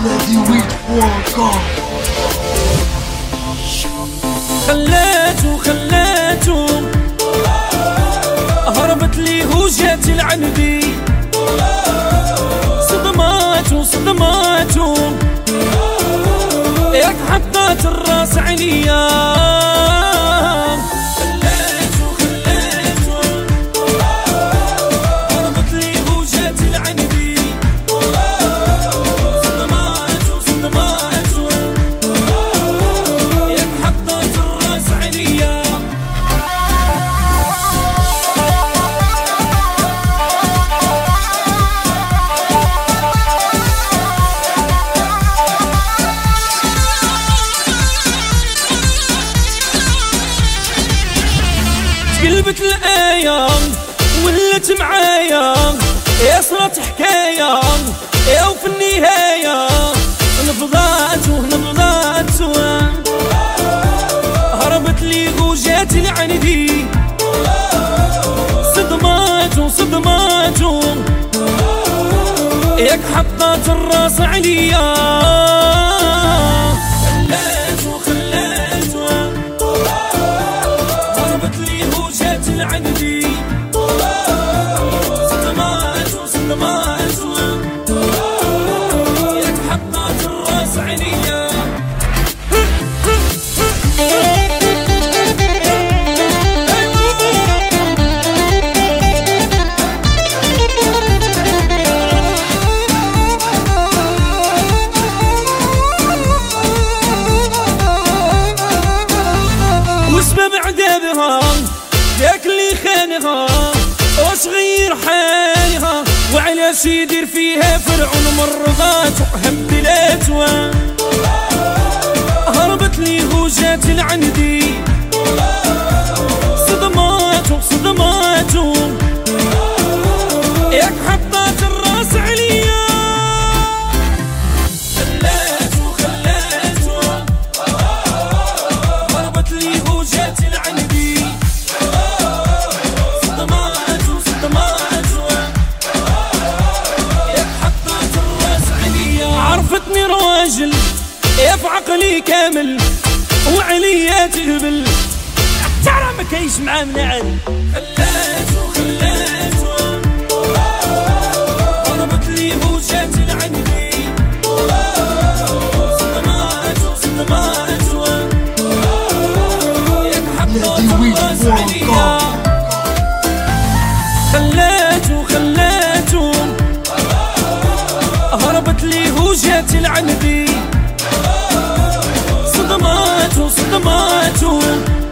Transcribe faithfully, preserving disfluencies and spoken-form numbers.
بلادي وين وانكار. خلاتو خلاتو هربت لي وجات العنبي، صدماتو صدماتو ياك حطات الراس عليا. قلبت الآية ولت معايا، يا صارت حكاية يا وفي النهاية نفضات ونفضات هربت لي وجات العندي، صدمات وصدمات ياك حطات الراس عليا. عندي صدمات وصدمات ياك حطات الراس عليا. وسبب عذابها ياك اللي خانها وصغير حالها، وعلاش يدير فيها فرعون مرضات وهبلات هربت لي وجات لعندي، صدمات وصدمات ياك حطات الراس عليا. خلات وخلات هربت لي وجات لعندي، عرفتني راجل يا في عقلي كامل وعليا تهبل، ترى ما كاينش معاه من عاد. خلات وخلات هربت لي وجات لعندي، صدمات وصدمات ياك حطات الراس عليا. خلات وخلات هربت لي وجات العنبي، صدمات وصدمات